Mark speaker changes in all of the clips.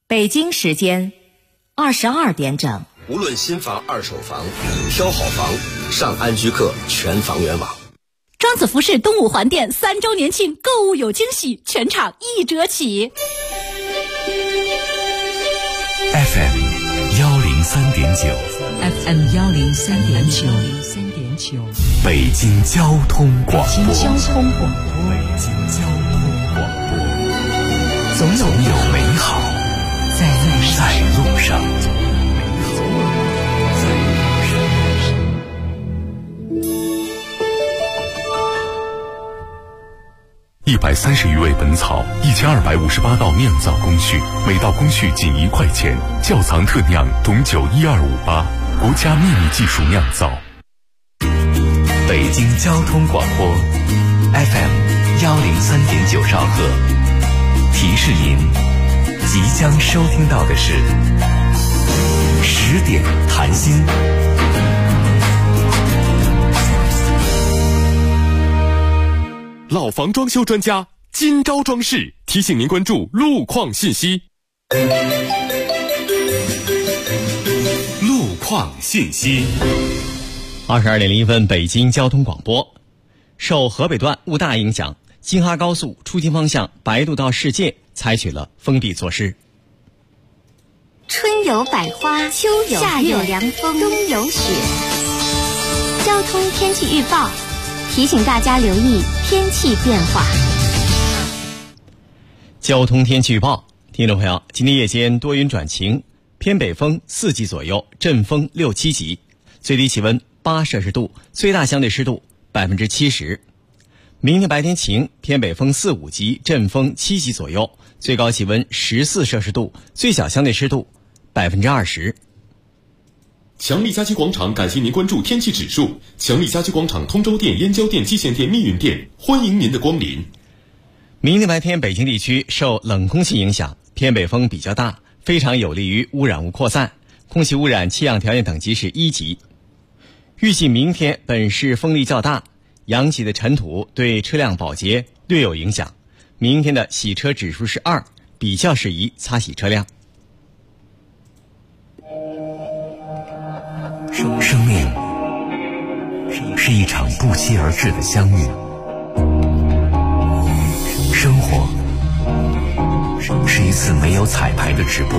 Speaker 1: 北京时间22点整。
Speaker 2: 无论新房、二手房，挑好房，上安居客全房源网。
Speaker 3: 庄子服饰东五环店3周年庆购物有惊喜，全场1折起。
Speaker 4: FM 103.9
Speaker 5: FM 103.9
Speaker 4: 北京交通广播。
Speaker 5: 北京交通广播，总有美好在路上。
Speaker 4: 130余味本草，1258道酿造工序，每道工序仅1块钱。窖藏特酿董酒12588，国家秘密技术酿造。
Speaker 5: 北京交通广播 FM 103.9兆赫，提示您即将收听到的是10点谈心。
Speaker 4: 老房装修专家金招装饰提醒您关注路况信息。路况信息。
Speaker 6: 22点01分，北京交通广播。受河北段雾大影响，京哈高速出京方向白渡到世界采取了封闭措施。
Speaker 7: 春有百花，秋有夏有凉风，冬有雪。交通天气预报提醒大家留意天气变化。
Speaker 6: 交通天气预报，听众朋友，今天夜间多云转晴，偏北风4级左右，阵风6、7级，最低气温8摄氏度，最大相对湿度70%。明天白天晴，偏北风4、5级，阵风7级左右，最高气温14摄氏度，最小相对湿度20%。
Speaker 4: 强力家居广场感谢您关注天气指数。强力家居广场通州店、燕郊店、蓟县店、密云店，欢迎您的光临。
Speaker 6: 明天白天北京地区受冷空气影响，偏北风比较大，非常有利于污染物扩散，空气污染气象条件等级是1级。预计明天本市风力较大，扬起的尘土对车辆保洁略有影响。明天的洗车指数是2，比较适宜擦洗车辆。
Speaker 5: 生命是一场不期而至的相遇，生活是一次没有彩排的直播，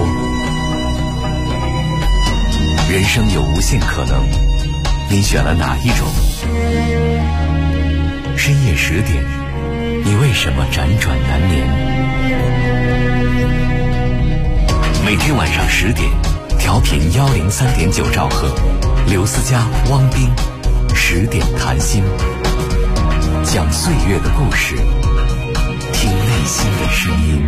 Speaker 5: 人生有无限可能，你选了哪一种？深夜10点，你为什么辗转难眠？每天晚上10点，调频103.9兆赫，刘思佳、汪斌10点谈心，讲岁月的故事，听内心的声音。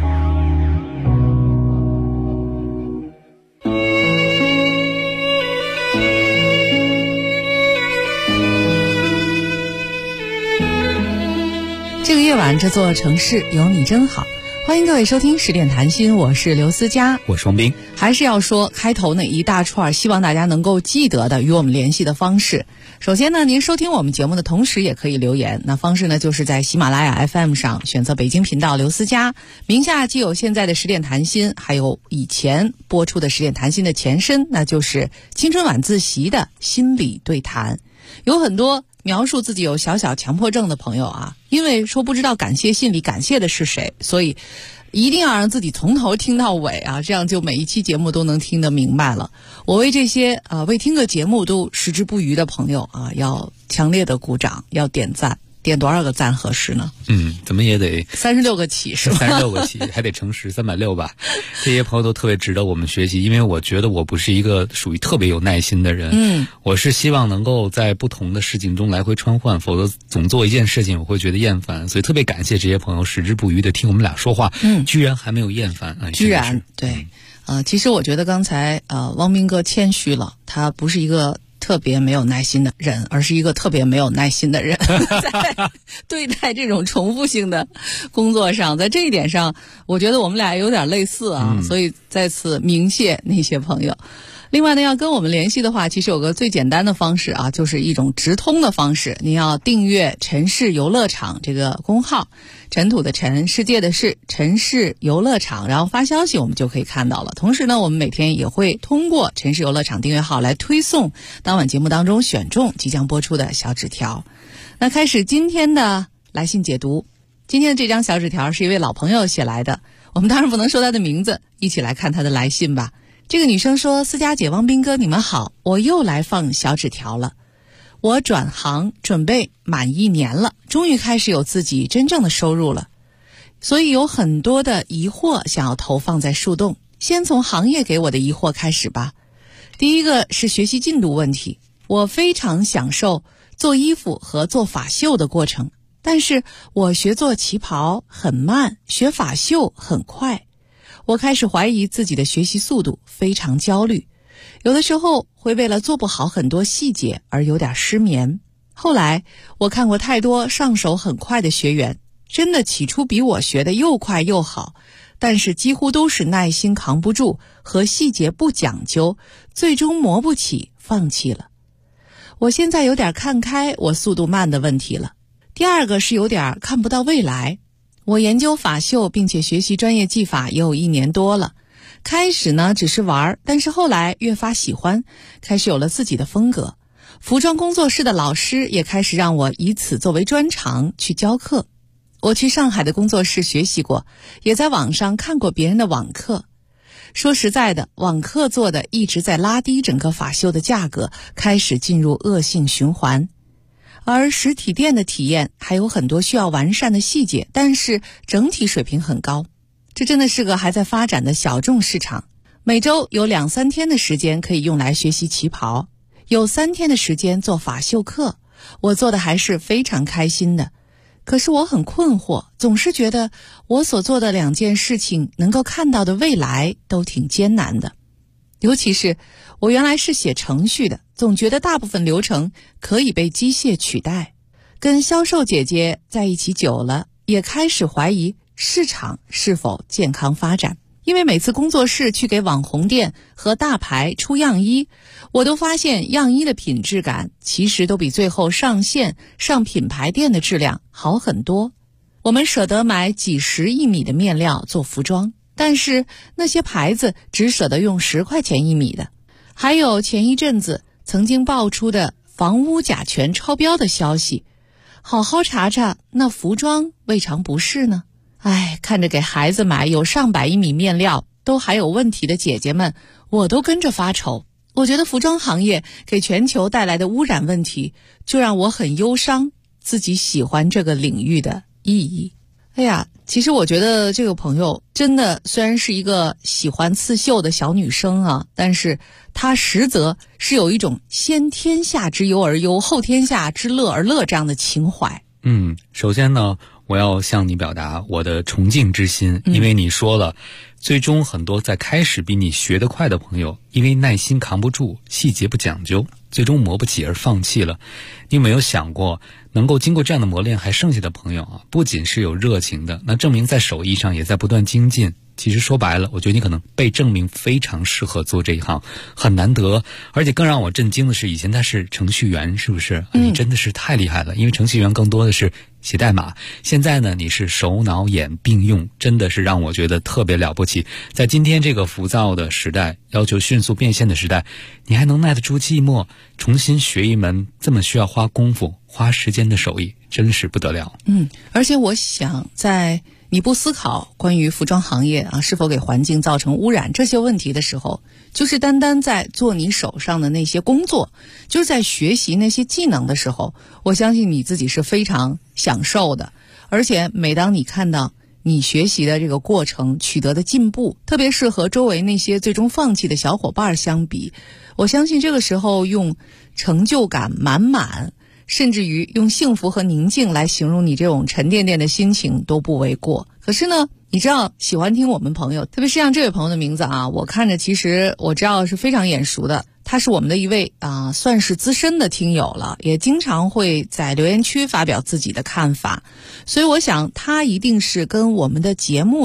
Speaker 8: 这个夜晚，这座城市有你真好。欢迎各位收听10点谈心，我是刘思佳，
Speaker 9: 我是汪斌。
Speaker 8: 还是要说开头那一大串希望大家能够记得的与我们联系的方式。首先呢，您收听我们节目的同时也可以留言，那方式呢就是在喜马拉雅 FM 上选择北京频道刘思佳，名下既有现在的10点谈心，还有以前播出的10点谈心的前身，那就是青春晚自习的心理对谈。有很多描述自己有小小强迫症的朋友啊，因为说不知道感谢信里感谢的是谁，所以一定要让自己从头听到尾啊，这样就每一期节目都能听得明白了。我为这些未听个节目都食之不渝的朋友啊，要强烈的鼓掌，要点赞。点多少个赞合适呢？
Speaker 9: 怎么也得
Speaker 8: 36个起是吧
Speaker 9: ？36个起，还得乘10 360吧。这些朋友都特别值得我们学习，因为我觉得我不是一个属于特别有耐心的人。我是希望能够在不同的事情中来回穿换，否则总做一件事情我会觉得厌烦。所以特别感谢这些朋友食之不渝的听我们俩说话，居然还没有厌烦啊！
Speaker 8: 居然对，其实我觉得刚才汪斌哥谦虚了，他不是一个特别没有耐心的人，而是一个特别没有耐心的人在对待这种重复性的工作上，在这一点上我觉得我们俩有点类似啊，所以再次鸣谢那些朋友。 另外呢，要跟我们联系的话，其实有个最简单的方式啊，就是一种直通的方式。您要订阅陈氏游乐场这个公号，尘土的尘，世界的世，陈氏游乐场，然后发消息我们就可以看到了。同时呢，我们每天也会通过陈氏游乐场订阅号来推送当晚节目当中选中即将播出的小纸条。那开始今天的来信解读。今天的这张小纸条是一位老朋友写来的，我们当然不能说他的名字，一起来看他的来信吧。这个女生说，思佳姐、汪斌哥，你们好，我又来放小纸条了。我转行准备满1年了，终于开始有自己真正的收入了，所以有很多的疑惑想要投放在树洞。先从行业给我的疑惑开始吧。第一个是学习进度问题，我非常享受做衣服和做发绣的过程，但是我学做旗袍很慢，学发绣很快。我开始怀疑自己的学习速度，非常焦虑，有的时候会为了做不好很多细节而有点失眠。后来我看过太多上手很快的学员，真的起初比我学的又快又好，但是几乎都是耐心扛不住和细节不讲究，最终磨不起，放弃了。我现在有点看开我速度慢的问题了。第二个是有点看不到未来。我研究发绣并且学习专业技法也有1年多了，开始呢只是玩，但是后来越发喜欢，开始有了自己的风格。服装工作室的老师也开始让我以此作为专长去教课。我去上海的工作室学习过，也在网上看过别人的网课。说实在的，网课做的一直在拉低整个发绣的价格，开始进入恶性循环。而实体店的体验还有很多需要完善的细节，但是整体水平很高。这真的是个还在发展的小众市场。每周有2-3天的时间可以用来学习旗袍，有3天的时间做发绣课，我做的还是非常开心的。可是我很困惑，总是觉得我所做的2件事情能够看到的未来都挺艰难的。尤其是我原来是写程序的，总觉得大部分流程可以被机械取代。跟销售姐姐在一起久了，也开始怀疑市场是否健康发展。因为每次工作室去给网红店和大牌出样衣，我都发现样衣的品质感其实都比最后上线上品牌店的质量好很多。我们舍得买几十亿米的面料做服装，但是那些牌子只舍得用10块钱1米的。还有前一阵子曾经爆出的房屋甲醛超标的消息，好好查查，那服装未尝不是呢。看着给孩子买有上百亿米面料都还有问题的姐姐们，我都跟着发愁。我觉得服装行业给全球带来的污染问题，就让我很忧伤自己喜欢这个领域的意义。其实我觉得这个朋友真的虽然是一个喜欢刺绣的小女生啊，但是她实则是有一种先天下之忧而忧，后天下之乐而乐这样的情怀。
Speaker 9: 首先呢，我要向你表达我的崇敬之心，因为你说了，最终很多在开始比你学得快的朋友，因为耐心扛不住，细节不讲究，最终磨不起而放弃了。你有没有想过，能够经过这样的磨练还剩下的朋友啊，不仅是有热情的，那证明在手艺上也在不断精进。其实说白了，我觉得你可能被证明非常适合做这一行，很难得。而且更让我震惊的是，以前他是程序员，是不是？你真的是太厉害了，因为程序员更多的是写代码，现在呢你是手脑眼并用，真的是让我觉得特别了不起。在今天这个浮躁的时代，要求迅速变现的时代，你还能耐得住寂寞，重新学一门这么需要花功夫花时间的手艺，真是不得了。
Speaker 8: 而且我想在你不思考关于服装行业是否给环境造成污染这些问题的时候，就是单单在做你手上的那些工作，就是在学习那些技能的时候，我相信你自己是非常享受的。而且每当你看到你学习的这个过程取得的进步，特别是和周围那些最终放弃的小伙伴相比，我相信这个时候用成就感满满，甚至于用幸福和宁静来形容你这种沉甸甸的心情都不为过。可是呢，你知道喜欢听我们朋友，特别是像这位朋友的名字我看着其实我知道是非常眼熟的，他是我们的一位算是资深的听友了，也经常会在留言区发表自己的看法，所以我想他一定是跟我们的节目的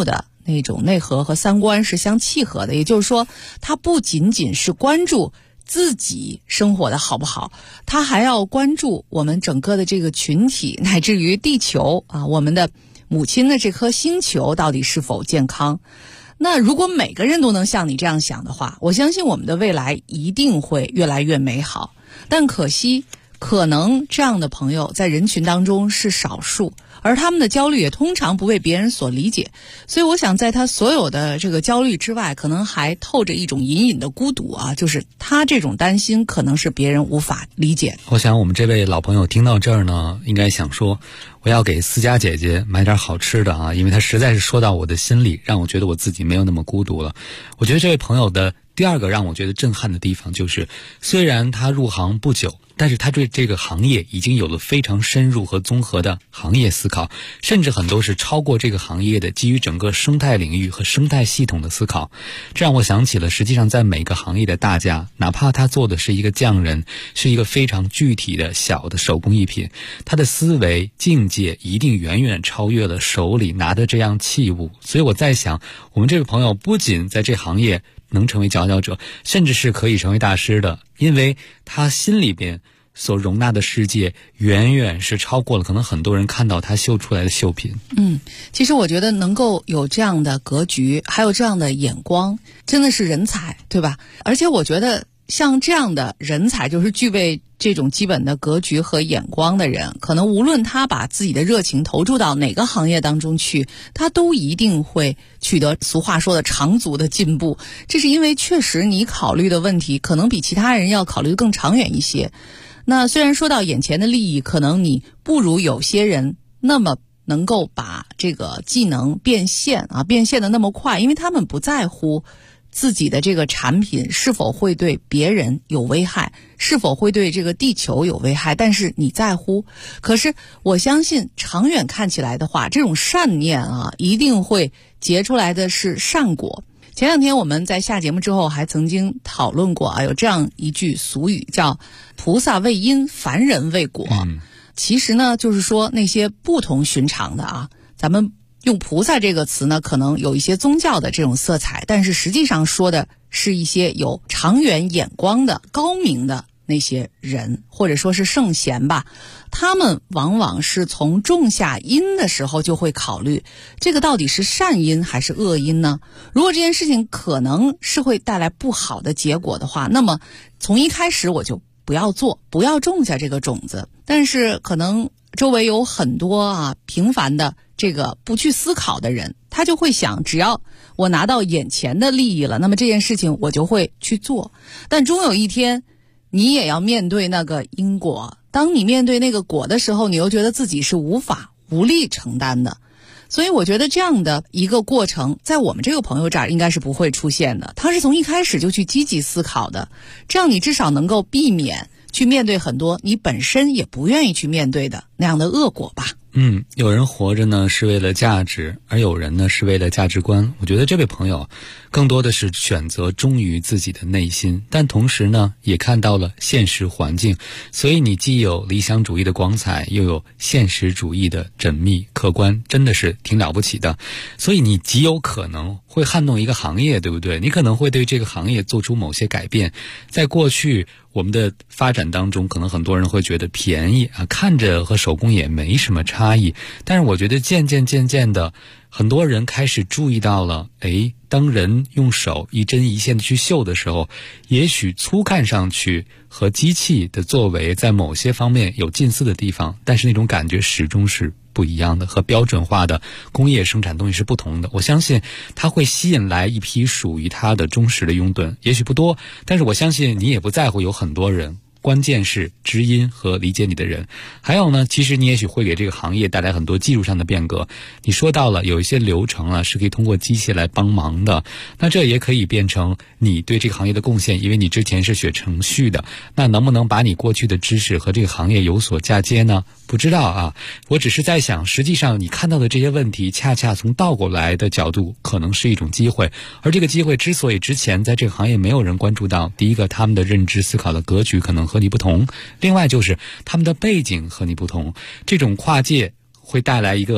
Speaker 8: 那种内核和三观是相契合的，也就是说，他不仅仅是关注自己生活的好不好，他还要关注我们整个的这个群体，乃至于地球啊，我们的母亲的这颗星球到底是否健康。那如果每个人都能像你这样想的话，我相信我们的未来一定会越来越美好。但可惜，可能这样的朋友在人群当中是少数，而他们的焦虑也通常不被别人所理解。所以我想在他所有的这个焦虑之外，可能还透着一种隐隐的孤独啊，就是他这种担心可能是别人无法理解。
Speaker 9: 我想我们这位老朋友听到这儿呢，应该想说，我要给思佳姐姐买点好吃的啊，因为她实在是说到我的心里，让我觉得我自己没有那么孤独了。我觉得这位朋友的第二个让我觉得震撼的地方就是，虽然他入行不久，但是他对这个行业已经有了非常深入和综合的行业思考，甚至很多是超过这个行业的基于整个生态领域和生态系统的思考。这让我想起了实际上在每个行业的大家，哪怕他做的是一个匠人，是一个非常具体的小的手工艺品，他的思维境界一定远远超越了手里拿的这样器物。所以我在想，我们这位朋友不仅在这行业能成为佼佼者，甚至是可以成为大师的，因为他心里边所容纳的世界远远是超过了可能很多人看到他绣出来的绣品。
Speaker 8: 其实我觉得能够有这样的格局，还有这样的眼光，真的是人才，对吧？而且我觉得像这样的人才，就是具备这种基本的格局和眼光的人，可能无论他把自己的热情投注到哪个行业当中去，他都一定会取得俗话说的长足的进步。这是因为确实你考虑的问题可能比其他人要考虑更长远一些。那虽然说到眼前的利益，可能你不如有些人那么能够把这个技能变现的那么快，因为他们不在乎自己的这个产品是否会对别人有危害，是否会对这个地球有危害，但是你在乎。可是我相信长远看起来的话，这种善念一定会结出来的是善果。前两天我们在下节目之后还曾经讨论过有这样一句俗语叫菩萨为因，凡人为果。其实呢，就是说那些不同寻常的咱们用菩萨这个词呢，可能有一些宗教的这种色彩，但是实际上说的是一些有长远眼光的高明的那些人，或者说是圣贤吧。他们往往是从种下因的时候就会考虑，这个到底是善因还是恶因呢？如果这件事情可能是会带来不好的结果的话，那么从一开始我就不要做，不要种下这个种子。但是可能周围有很多平凡的这个不去思考的人，他就会想，只要我拿到眼前的利益了，那么这件事情我就会去做。但终有一天你也要面对那个因果，当你面对那个果的时候，你又觉得自己是无力承担的。所以我觉得这样的一个过程在我们这个朋友这儿应该是不会出现的，他是从一开始就去积极思考的，这样你至少能够避免去面对很多你本身也不愿意去面对的那样的恶果吧。
Speaker 9: 有人活着呢是为了价值，而有人呢是为了价值观。我觉得这位朋友更多的是选择忠于自己的内心，但同时呢也看到了现实环境，所以你既有理想主义的光彩，又有现实主义的缜密客观，真的是挺了不起的。所以你极有可能会撼动一个行业，对不对？你可能会对这个行业做出某些改变。在过去我们的发展当中，可能很多人会觉得便宜看着和手工也没什么差异，但是我觉得渐渐的，很多人开始注意到了，当人用手一针一线的去绣的时候，也许粗看上去和机器的作为在某些方面有近似的地方，但是那种感觉始终是不一样的，和标准化的工业生产东西是不同的。我相信它会吸引来一批属于它的忠实的拥趸，也许不多，但是我相信你也不在乎有很多人，关键是知音和理解你的人。还有呢，其实你也许会给这个行业带来很多技术上的变革。你说到了有一些流程是可以通过机械来帮忙的，那这也可以变成你对这个行业的贡献，因为你之前是学程序的，那能不能把你过去的知识和这个行业有所嫁接呢？不知道我只是在想，实际上你看到的这些问题恰恰从倒过来的角度可能是一种机会，而这个机会之所以之前在这个行业没有人关注到，第一个他们的认知思考的格局可能和你不同，另外就是他们的背景和你不同，这种跨界会带来一个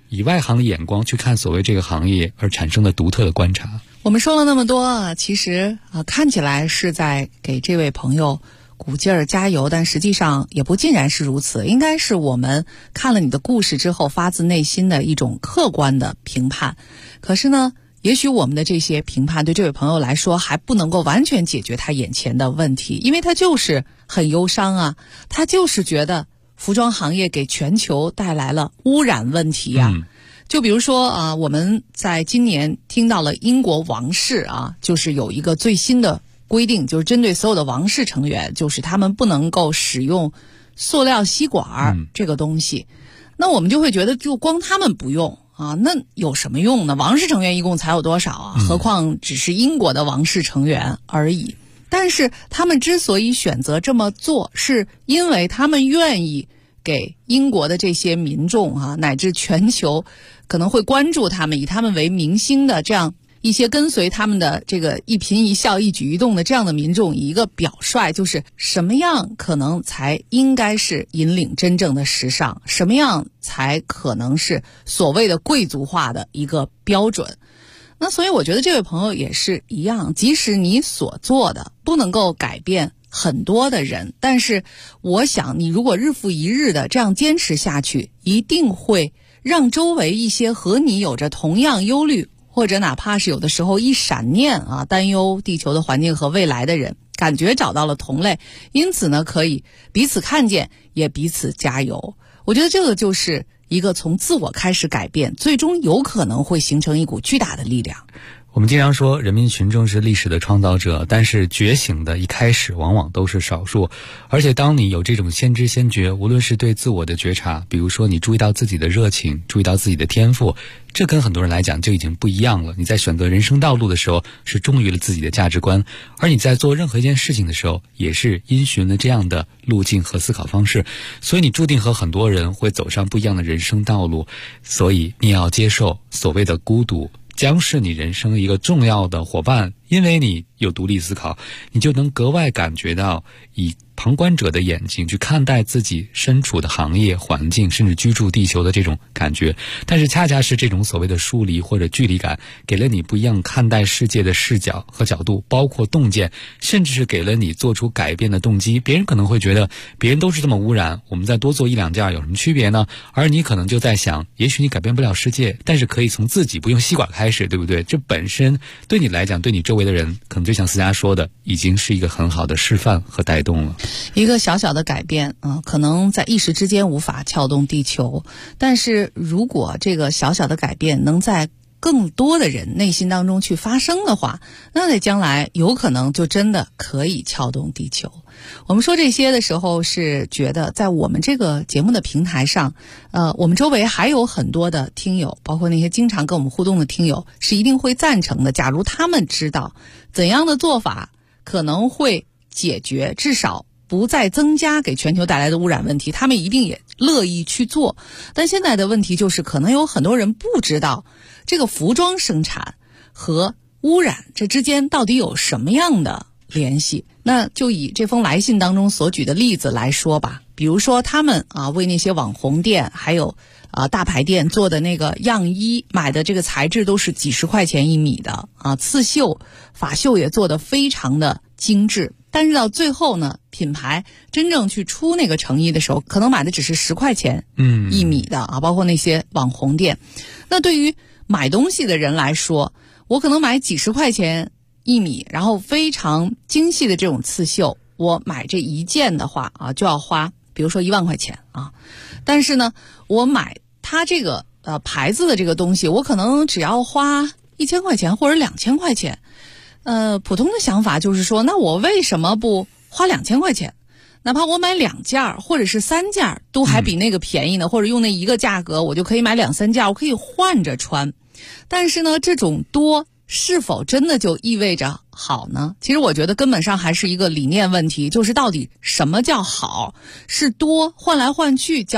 Speaker 9: 以外行的眼光去看所谓这个行业而产生的独特的观察。
Speaker 8: 我们说了那么多，其实看起来是在给这位朋友鼓劲儿加油，但实际上也不尽然是如此，应该是我们看了你的故事之后发自内心的一种客观的评判。可是呢，也许我们的这些评判对这位朋友来说还不能够完全解决他眼前的问题，因为他就是很忧伤啊，他就是觉得服装行业给全球带来了污染问题啊。就比如说我们在今年听到了英国王室就是有一个最新的规定，就是针对所有的王室成员，就是他们不能够使用塑料吸管这个东西。那我们就会觉得，就光他们不用那有什么用呢？王室成员一共才有多少何况只是英国的王室成员而已。但是他们之所以选择这么做，是因为他们愿意给英国的这些民众乃至全球可能会关注他们，以他们为明星的这样一些跟随他们的这个一颦一笑一举一动的这样的民众，以一个表率，就是什么样可能才应该是引领真正的时尚，什么样才可能是所谓的贵族化的一个标准。那所以我觉得这位朋友也是一样，即使你所做的不能够改变很多的人，但是我想你如果日复一日的这样坚持下去，一定会让周围一些和你有着同样忧虑，或者哪怕是有的时候一闪念担忧地球的环境和未来的人，感觉找到了同类，因此呢可以彼此看见，也彼此加油。我觉得这个就是一个从自我开始改变，最终有可能会形成一股巨大的力量。
Speaker 9: 我们经常说人民群众是历史的创造者，但是觉醒的一开始往往都是少数。而且当你有这种先知先觉，无论是对自我的觉察，比如说你注意到自己的热情，注意到自己的天赋，这跟很多人来讲就已经不一样了。你在选择人生道路的时候是忠于了自己的价值观，而你在做任何一件事情的时候也是因循了这样的路径和思考方式，所以你注定和很多人会走上不一样的人生道路。所以你也要接受所谓的孤独将是你人生一个重要的伙伴，因为你有独立思考，你就能格外感觉到以旁观者的眼睛去看待自己身处的行业环境，甚至居住地球的这种感觉。但是恰恰是这种所谓的疏离或者距离感，给了你不一样看待世界的视角和角度，包括洞见，甚至是给了你做出改变的动机。别人可能会觉得别人都是这么污染，我们再多做一两件有什么区别呢？而你可能就在想，也许你改变不了世界，但是可以从自己不用吸管开始，对不对？这本身对你来讲，对你周围的人，可能就像思佳说的，已经是一个很好的示范和带动了。
Speaker 8: 一个小小的改变可能在一时之间无法撬动地球，但是如果这个小小的改变能在更多的人内心当中去发生的话，那在将来有可能就真的可以撬动地球。我们说这些的时候是觉得在我们这个节目的平台上我们周围还有很多的听友，包括那些经常跟我们互动的听友，是一定会赞成的。假如他们知道怎样的做法可能会解决，至少不再增加给全球带来的污染问题，他们一定也乐意去做。但现在的问题就是，可能有很多人不知道这个服装生产和污染这之间到底有什么样的联系。那就以这封来信当中所举的例子来说吧，比如说他们为那些网红店还有大牌店做的那个样衣，买的这个材质都是几十块钱一米的刺绣法绣也做得非常的精致，但是到最后呢，品牌真正去出那个成衣的时候，可能买的只是10块钱一米的包括那些网红店。那对于买东西的人来说，我可能买几十块钱一米，然后非常精细的这种刺绣，我买这一件的话就要花比如说1万块钱但是呢，我买它这个牌子的这个东西，我可能只要花1000块钱或者2000块钱。普通的想法就是说，那我为什么不花2000块钱？哪怕我买2件或者是3件，都还比那个便宜呢，或者用那一个价格，我就可以买2-3件，我可以换着穿。但是呢，这种多是否真的就意味着好呢？其实我觉得根本上还是一个理念问题，就是到底什么叫好？是多换来换去叫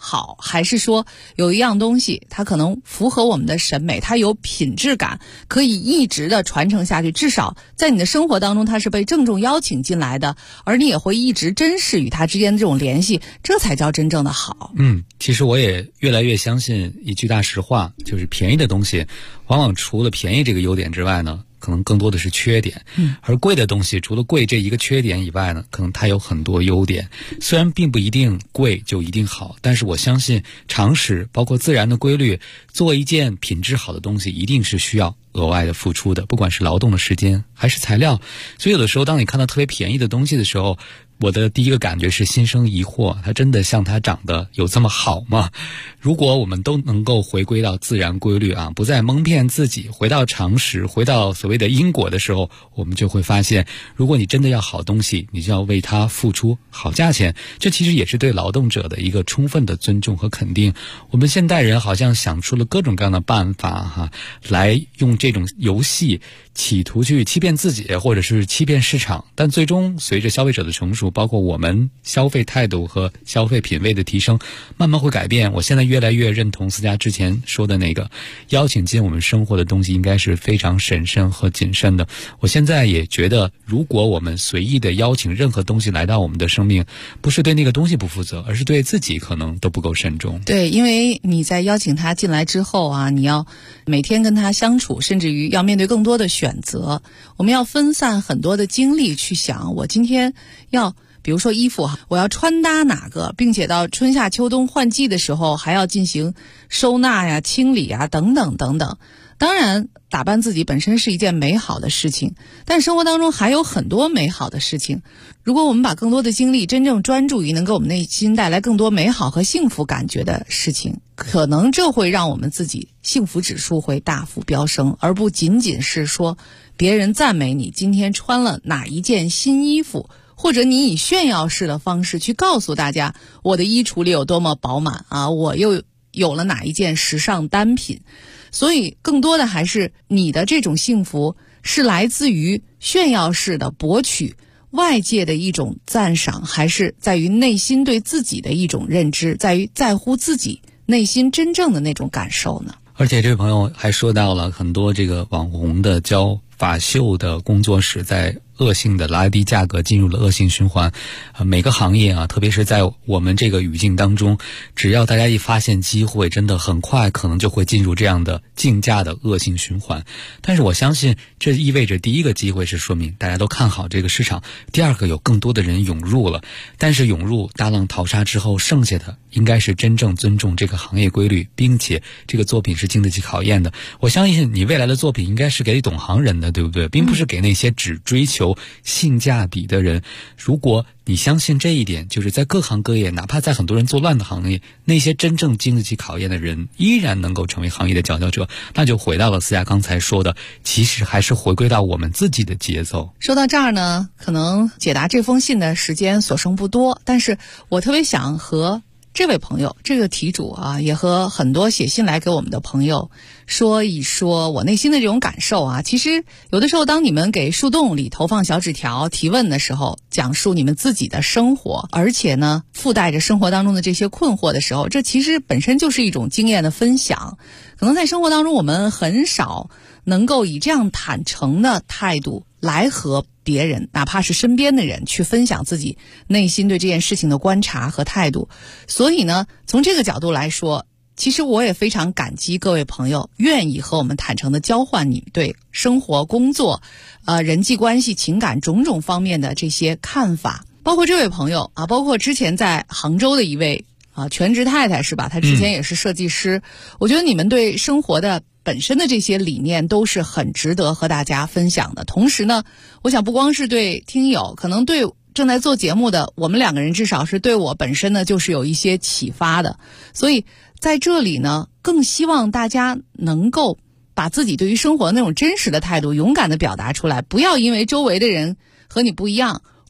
Speaker 8: 好，还是说有一样东西它可能符合我们的审美，它有品质感，可以一直的传承下去，至少在你的生活当中它是被郑重邀请进来的，而你也会一直珍视与它之间的这种联系，这才叫真正的好。
Speaker 9: 其实我也越来越相信一句大实话，就是便宜的东西往往除了便宜这个优点之外呢，可能更多的是缺点。而贵的东西除了贵这一个缺点以外呢，可能它有很多优点。虽然并不一定贵就一定好，但是我相信常识包括自然的规律，做一件品质好的东西一定是需要额外的付出的，不管是劳动的时间还是材料。所以有的时候当你看到特别便宜的东西的时候，我的第一个感觉是心生疑惑，它真的像它长得有这么好吗？如果我们都能够回归到自然规律啊，不再蒙骗自己，回到常识，回到所谓的因果的时候，我们就会发现，如果你真的要好东西，你就要为它付出好价钱。这其实也是对劳动者的一个充分的尊重和肯定。我们现代人好像想出了各种各样的办法来用这种游戏企图去欺骗自己或者是欺骗市场，但最终随着消费者的成熟，包括我们消费态度和消费品味的提升，慢慢会改变。我现在越来越认同思佳之前说的那个，邀请进我们生活的东西应该是非常审慎和谨慎的。我现在也觉得，如果我们随意的邀请任何东西来到我们的生命，不是对那个东西不负责，而是对自己可能都不够慎重。
Speaker 8: 对，因为你在邀请他进来之后啊，你要每天跟他相处，甚至于要面对更多的选择，我们要分散很多的精力去想，我今天要比如说衣服我要穿搭哪个，并且到春夏秋冬换季的时候还要进行收纳呀、清理呀等等等等。当然打扮自己本身是一件美好的事情，但生活当中还有很多美好的事情。如果我们把更多的精力真正专注于能给我们内心带来更多美好和幸福感觉的事情，可能这会让我们自己幸福指数会大幅飙升，而不仅仅是说别人赞美你今天穿了哪一件新衣服，或者你以炫耀式的方式去告诉大家我的衣橱里有多么饱满啊，我又有了哪一件时尚单品。所以更多的还是你的这种幸福是来自于炫耀式的博取外界的一种赞赏，还是在于内心对自己的一种认知，在于在乎自己内心真正的那种感受呢？
Speaker 9: 而且这位朋友还说到了很多这个网红的教法秀的工作室在恶性的拉低价格，进入了恶性循环。每个行业啊，特别是在我们这个语境当中，只要大家一发现机会，真的很快可能就会进入这样的竞价的恶性循环。但是我相信这意味着第一个机会是说明大家都看好这个市场，第二个有更多的人涌入了，但是涌入大浪淘沙之后，剩下的应该是真正尊重这个行业规律，并且这个作品是经得起考验的。我相信你未来的作品应该是给懂行人的，对不对？并不是给那些只追求性价比的人。如果你相信这一点，就是在各行各业，哪怕在很多人作乱的行业，那些真正经得起考验的人依然能够成为行业的佼佼者，那就回到了思佳刚才说的，其实还是回归到我们自己的节奏。
Speaker 8: 说到这儿呢，可能解答这封信的时间所剩不多，但是我特别想和这位朋友，这个题主啊，也和很多写信来给我们的朋友说一说我内心的这种感受啊。其实有的时候当你们给树洞里投放小纸条提问的时候，讲述你们自己的生活，而且呢附带着生活当中的这些困惑的时候，这其实本身就是一种经验的分享。可能在生活当中我们很少能够以这样坦诚的态度来和别人，哪怕是身边的人，去分享自己内心对这件事情的观察和态度。所以呢，从这个角度来说，其实我也非常感激各位朋友愿意和我们坦诚地交换你对生活、工作、人际关系、情感种种方面的这些看法。包括这位朋友啊，包括之前在杭州的一位全职太太是吧？她之前也是设计师。我觉得你们对生活的本身的这些理念都是很值得和大家分享的。同时呢，我想不光是对听友，可能对正在做节目的我们两个人，至少是对我本身呢，就是有一些启发的。所以在这里呢，更希望大家能够把自己对于生活的那种真实的态度勇敢地表达出来，不要因为周围的人和你不一样，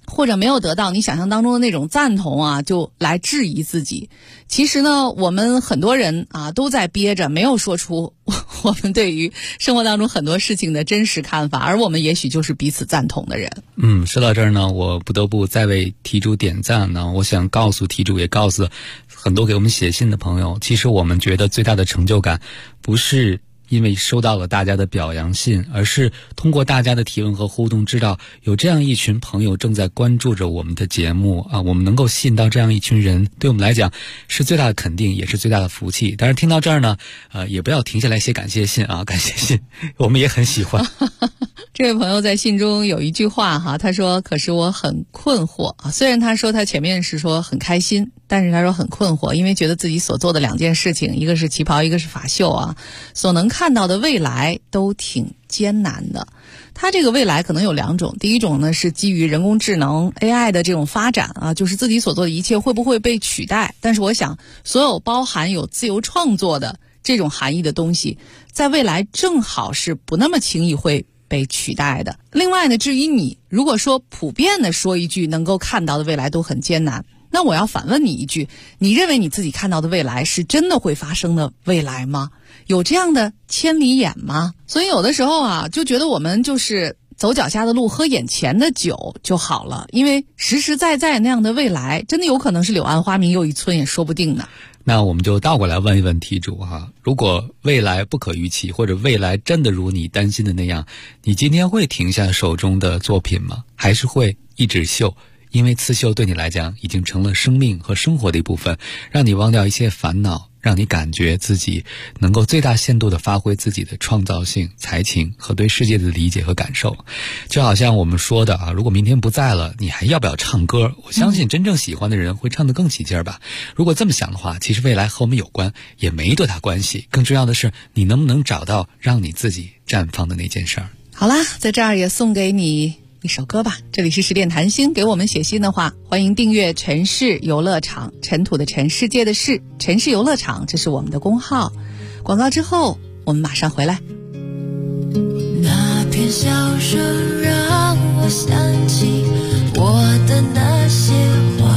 Speaker 8: 或者没有得到你想象当中的那种赞同啊，就来质疑自己。其实呢，我们很多人啊都在憋着，没有说出我们对于生活当中很多事情的真实看法，而我们也许就是彼此赞同的人。
Speaker 9: 说到这儿呢，我不得不再为题主点赞呢。我想告诉题主，也告诉很多给我们写信的朋友，其实我们觉得最大的成就感不是因为收到了大家的表扬信，而是通过大家的提问和互动，知道有这样一群朋友正在关注着我们的节目啊，我们能够吸引到这样一群人，对我们来讲是最大的肯定，也是最大的福气。但是听到这儿呢，也不要停下来写感谢信啊，感谢信我们也很喜欢。
Speaker 8: 这位朋友在信中有一句话哈，他说：“可是我很困惑啊。”虽然他说他前面是说很开心，但是他说很困惑，因为觉得自己所做的2件事情，一个是旗袍，一个是法秀啊，所能看到的未来都挺艰难的。他这个未来可能有2种，第一种呢是基于人工智能 AI 的这种发展啊，就是自己所做的一切会不会被取代？但是我想，所有包含有自由创作的这种含义的东西，在未来正好是不那么轻易会被取代的。另外呢，至于你如果说普遍的说一句能够看到的未来都很艰难，那我要反问你一句，你认为你自己看到的未来是真的会发生的未来吗？有这样的千里眼吗？所以有的时候啊，就觉得我们就是走脚下的路，喝眼前的酒就好了，因为实实在在那样的未来真的有可能是柳暗花明又一村也说不定呢。
Speaker 9: 那我们就倒过来问一问题主哈，如果未来不可预期，或者未来真的如你担心的那样，你今天会停下手中的作品吗？还是会一直绣？因为刺绣对你来讲已经成了生命和生活的一部分，让你忘掉一些烦恼，让你感觉自己能够最大限度地发挥自己的创造性、才情和对世界的理解和感受。就好像我们说的啊，如果明天不在了，你还要不要唱歌？我相信真正喜欢的人会唱得更起劲儿吧。如果这么想的话，其实未来和我们有关也没多大关系，更重要的是你能不能找到让你自己绽放的那件事儿。
Speaker 8: 好啦，在这儿也送给你一首歌吧。这里是十点谈心，给我们写信的话，欢迎订阅城市游乐场，尘土的尘，世界的世，城市游乐场，这是我们的公号。广告之后我们马上回来。
Speaker 10: 那片笑声让我想起我的那些花，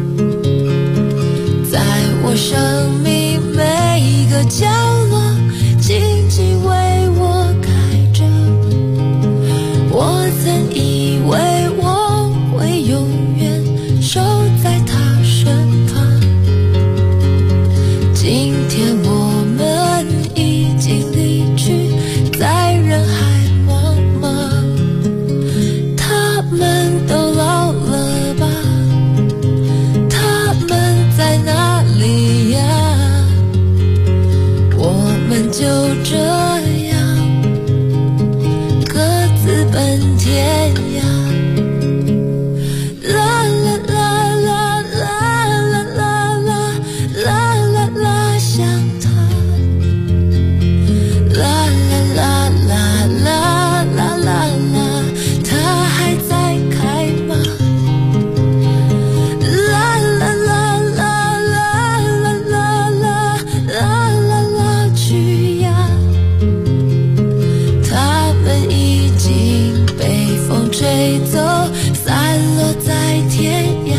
Speaker 10: 在我生命每一个角落静静为我开着。我曾以为我会永远守在他身旁，今天我们已经离去，在人海茫茫。他们都老了吧？他们在哪里呀？我们就这样各自奔天涯。啦啦啦啦啦啦啦啦啦啦，想他。啦啦啦啦啦啦啦啦，他还在开吗？啦啦啦啦啦啦啦啦啦啦，去呀！他们已经被风吹走，散落在天涯。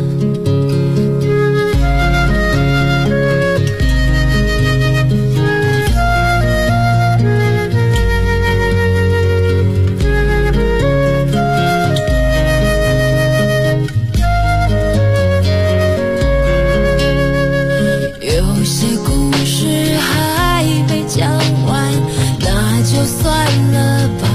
Speaker 10: 有些故事还没讲完，那就算了吧。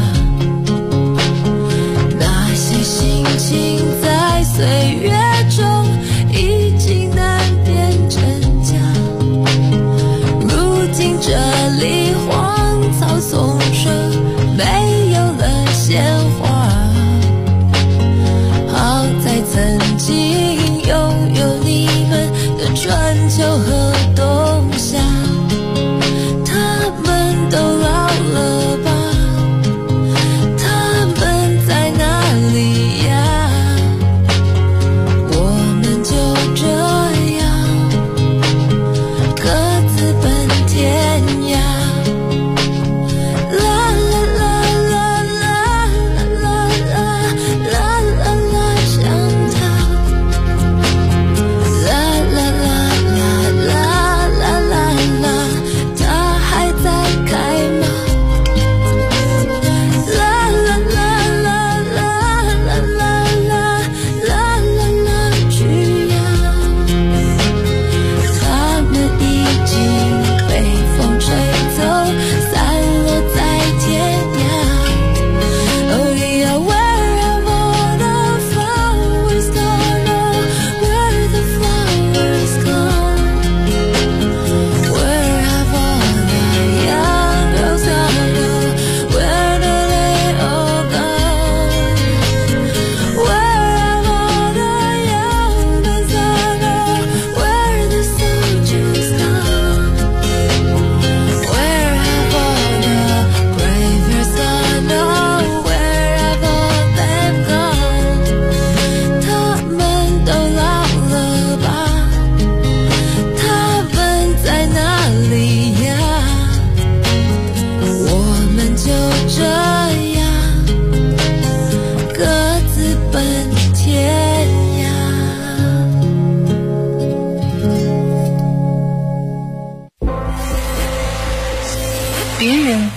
Speaker 10: 那些心情在岁月中已经难变成假，如今这里荒草丛生，没有了鲜花。好在曾经拥有你们的春秋和冬夏，他们都老了吧？他们在哪里呀？我们就这样各自奔天涯。啦啦啦啦啦啦啦啦啦啦，想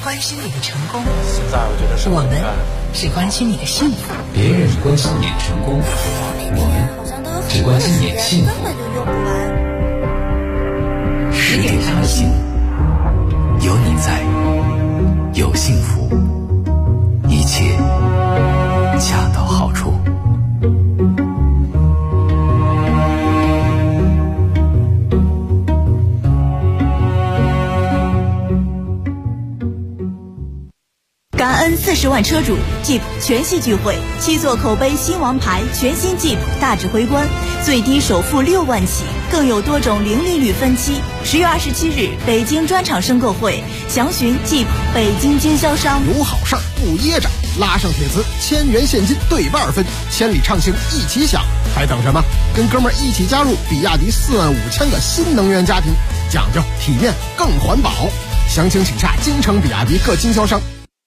Speaker 8: 关心你的成功，
Speaker 11: 现在我觉得是
Speaker 8: 我们只关心你的幸福。
Speaker 9: 别人关心你的成功，我们只关心你的幸福。10点谈心，有你在，有幸福，一切恰到好处。
Speaker 12: 感恩40万车主 Jeep 全系聚会，7座口碑新王牌全新 Jeep 大指挥官，最低首付6万起，更有多种零利率分期。10月27日，北京专场申购会，详询 Jeep 北京经销商。
Speaker 13: 有好事儿不噎着，拉上铁磁，1000元现金兑半分，千里畅行一起享，还等什么？跟哥们儿一起加入比亚迪45000个新能源家庭，讲究体面更环保。详情请洽京城比亚迪各经销商。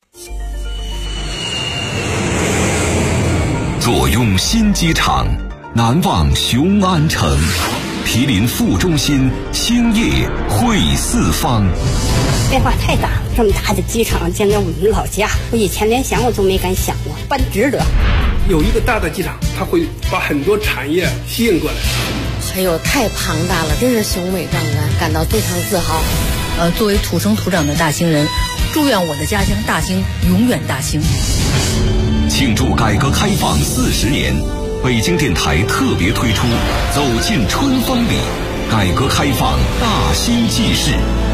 Speaker 5: 坐拥新机场，难忘雄安城，毗邻副中心，兴业汇四方。
Speaker 14: 变化太大了，这么大的机场建在我们老家，我以前连想我都没敢想过，办值得。
Speaker 15: 有一个大的机场，它会把很多产业吸引过来。
Speaker 16: 哎呦，太庞大了，真是雄伟壮观，感到非常自豪。
Speaker 17: 作为土生土长的大兴人，祝愿我的家乡大兴永远大兴。
Speaker 5: 庆祝改革开放40年，北京电台特别推出《走进春风里》，改革开放大兴纪事。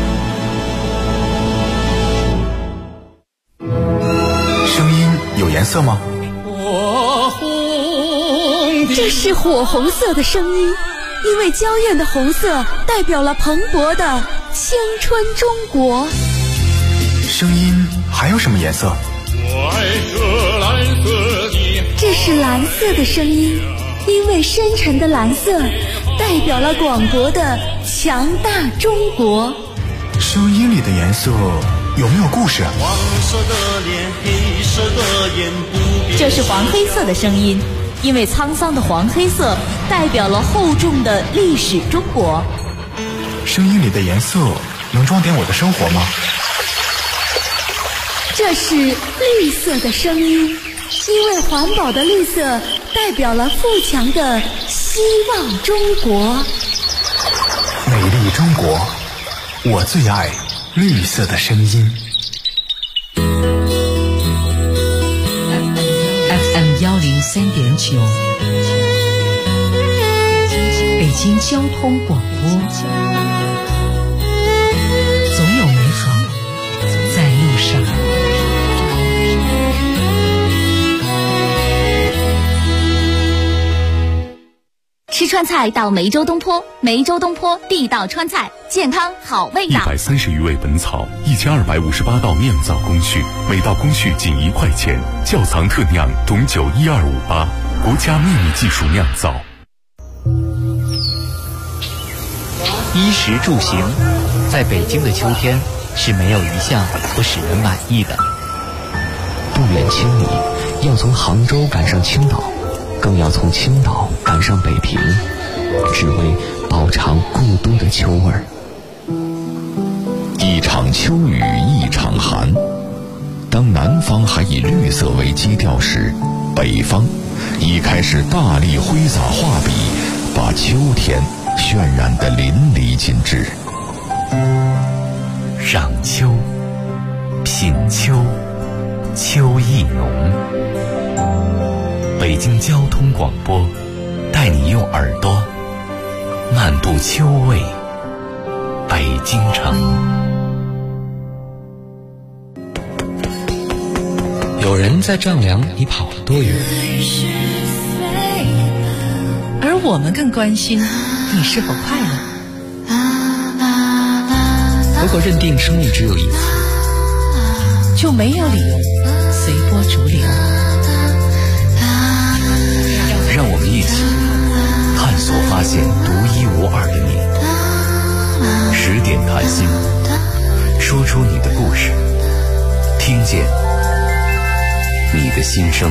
Speaker 18: 声音有颜色吗？
Speaker 19: 这是火红色的声音，因为娇艳的红色代表了蓬勃的青春中国。
Speaker 18: 声音还有什么颜色？
Speaker 19: 我爱这蓝色的。这是蓝色的声音，因为深沉的蓝色代表了广博的强大中国。
Speaker 18: 声音里的颜色有没有故事？
Speaker 20: 黄色的脸，黑色的眼，不变。
Speaker 1: 这是黄黑色的声音，因为沧桑的黄黑色代表了厚重的历史中国。
Speaker 18: 声音里的颜色能装点我的生活吗？
Speaker 19: 这是绿色的声音，因为环保的绿色代表了富强的希望中国。
Speaker 18: 美丽中国，我最爱绿色的声音。
Speaker 21: FM 103.9，北京交通广播，总有美好在路上。
Speaker 3: 吃川菜到梅州东坡，梅州东坡地道川菜，健康好味道。
Speaker 4: 130余味本草，1258道酿造工序，每道工序仅1块钱，窖藏特酿董酒12588，国家秘密技术酿造。
Speaker 22: 衣食住行，在北京的秋天是没有一项不使人满意的。
Speaker 5: 不远千里，要从杭州赶上青岛，更要从青岛赶上北平，只为饱尝故都的秋味儿。一场秋雨一场寒，当南方还以绿色为基调时，北方已开始大力挥洒画笔，把秋天渲染得淋漓尽致。 赏秋，品秋，秋意浓。北京交通广播带你用耳朵漫步秋味北京城。
Speaker 9: 有人在丈量你跑了多远，
Speaker 8: 而我们更关心你是否快乐。
Speaker 9: 如果认定生命只有一次，
Speaker 8: 就没有理由随波逐流。
Speaker 5: 让我们一起探索发现独一无二的你。10点谈心，说出你的故事，听见你的心声。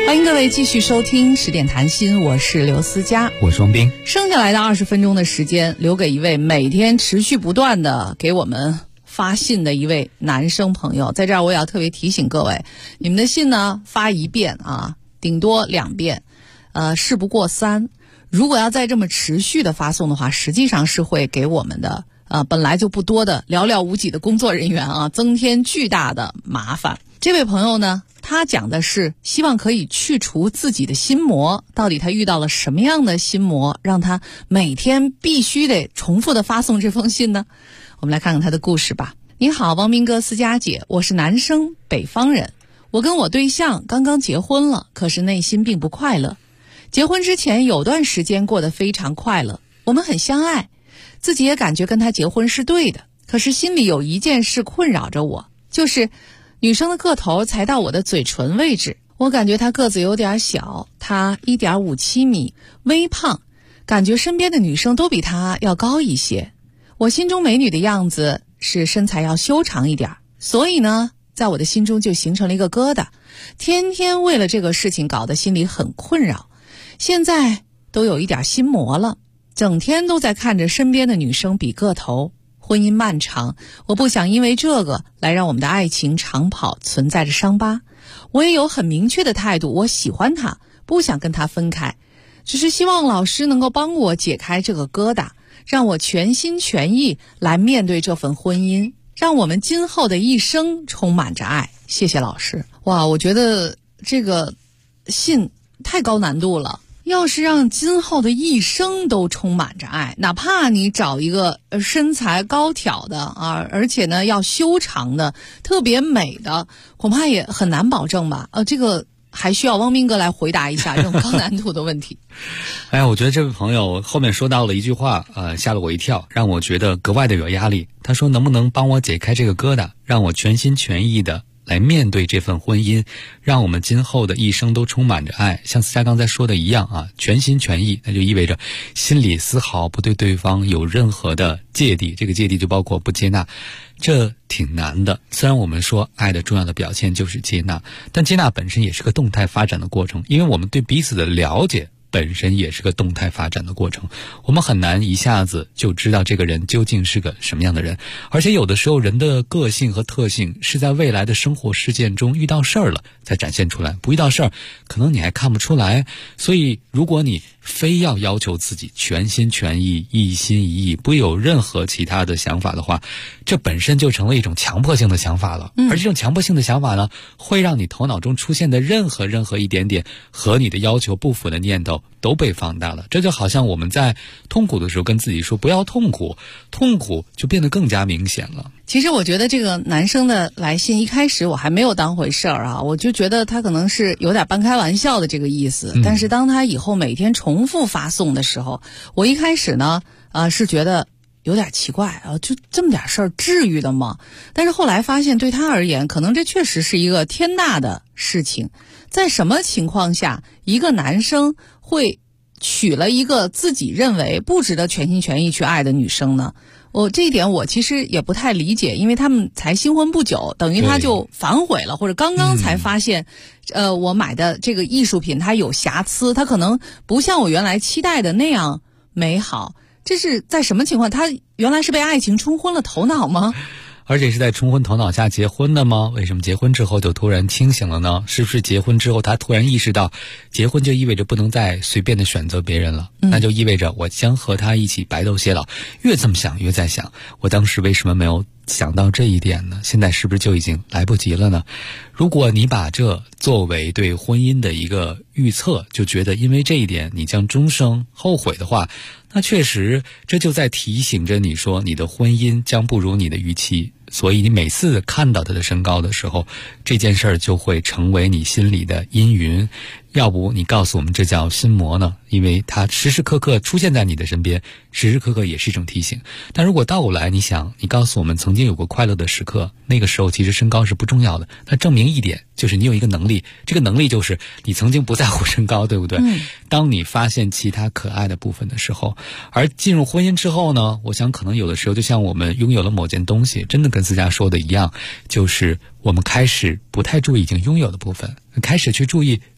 Speaker 8: 欢迎各位继续收听10点谈心，我是刘思佳，
Speaker 9: 我是王斌。
Speaker 8: 剩下来的20分钟的时间，留给一位每天持续不断的给我们发信的一位男生朋友。在这儿我也要特别提醒各位，你们的信呢发1遍啊，顶多2遍，事不过3。如果要再这么持续的发送的话，实际上是会给我们的本来就不多的寥寥无几的工作人员啊增添巨大的麻烦。这位朋友呢，他讲的是希望可以去除自己的心魔，到底他遇到了什么样的心魔，让他每天必须得重复的发送这封信呢？我们来看看他的故事吧。你好，汪明哥，思佳姐，我是男生，北方人。我跟我对象刚刚结婚了，可是内心并不快乐。结婚之前有段时间过得非常快乐，我们很相爱，自己也感觉跟他结婚是对的。可是心里有一件事困扰着我，就是女生的个头才到我的嘴唇位置，我感觉她个子有点小，她1.57米，微胖，感觉身边的女生都比她要高一些。我心中美女的样子是身材要修长一点，所以呢，在我的心中就形成了一个疙瘩，天天为了这个事情搞得心里很困扰。现在都有一点心魔了，整天都在看着身边的女生比个头。婚姻漫长，我不想因为这个来让我们的爱情长跑存在着伤疤。我也有很明确的态度，我喜欢他，不想跟他分开，只是希望老师能够帮我解开这个疙瘩，让我全心全意来面对这份婚姻，让我们今后的一生充满着爱。谢谢老师。哇，我觉得这个信太高难度了。要是让今后的一生都充满着爱，哪怕你找一个身材高挑的啊，而且呢要修长的特别美的，恐怕也很难保证吧。这个还需要汪斌哥来回答一下这种高难度的问题。
Speaker 9: 哎呀，我觉得这位朋友后面说到了一句话，吓了我一跳，让我觉得格外的有压力。他说能不能帮我解开这个疙瘩，让我全心全意的来面对这份婚姻，让我们今后的一生都充满着爱。像思佳刚才说的一样啊，全心全意，那就意味着心里丝毫不对对方有任何的芥蒂，这个芥蒂就包括不接纳，这挺难的。虽然我们说爱的重要的表现就是接纳，但接纳本身也是个动态发展的过程，因为我们对彼此的了解本身也是个动态发展的过程，我们很难一下子就知道这个人究竟是个什么样的人，而且有的时候人的个性和特性是在未来的生活事件中遇到事儿了才展现出来，不遇到事儿可能你还看不出来。所以如果你非要求自己全心全意，一心一意，不有任何其他的想法的话，这本身就成了一种强迫性的想法了。而这种强迫性的想法呢，会让你头脑中出现的任何一点点和你的要求不符的念头都被放大了。这就好像我们在痛苦的时候跟自己说不要痛苦，痛苦就变得更加明显了。
Speaker 8: 其实我觉得这个男生的来信一开始我还没有当回事儿啊，我就觉得他可能是有点半开玩笑的这个意思。但是当他以后每天重复发送的时候，我一开始呢是觉得有点奇怪啊，就这么点事儿至于的吗？但是后来发现对他而言，可能这确实是一个天大的事情。在什么情况下一个男生会娶了一个自己认为不值得全心全意去爱的女生呢？这一点我其实也不太理解，因为他们才新婚不久，等于他就反悔了，或者刚刚才发现我买的这个艺术品它有瑕疵，它可能不像我原来期待的那样美好。这是在什么情况？他原来是被爱情冲昏了头脑吗？
Speaker 9: 而且是在冲昏头脑下结婚的吗？为什么结婚之后就突然清醒了呢？是不是结婚之后他突然意识到结婚就意味着不能再随便的选择别人了，那就意味着我将和他一起白头偕老。越这么想越在想，我当时为什么没有想到这一点呢？现在是不是就已经来不及了呢？如果你把这作为对婚姻的一个预测，就觉得因为这一点你将终生后悔的话，那确实这就在提醒着你说你的婚姻将不如你的预期。所以你每次看到他的身高的时候，这件事儿就会成为你心里的阴云。要不你告诉我们这叫心魔呢？因为它时时刻刻出现在你的身边，时时刻刻也是一种提醒。但如果倒过来，你想，你告诉我们曾经有过快乐的时刻，那个时候其实身高是不重要的。那证明一点，就是你有一个能力，这个能力就是你曾经不在乎身高，对不对？当你发现其他可爱的部分的时候，而进入婚姻之后呢，我想可能有的时候就像我们拥有了某件东西，真的跟思佳说的一样，就是我们开始不太注意已经拥有的部分，开始去注意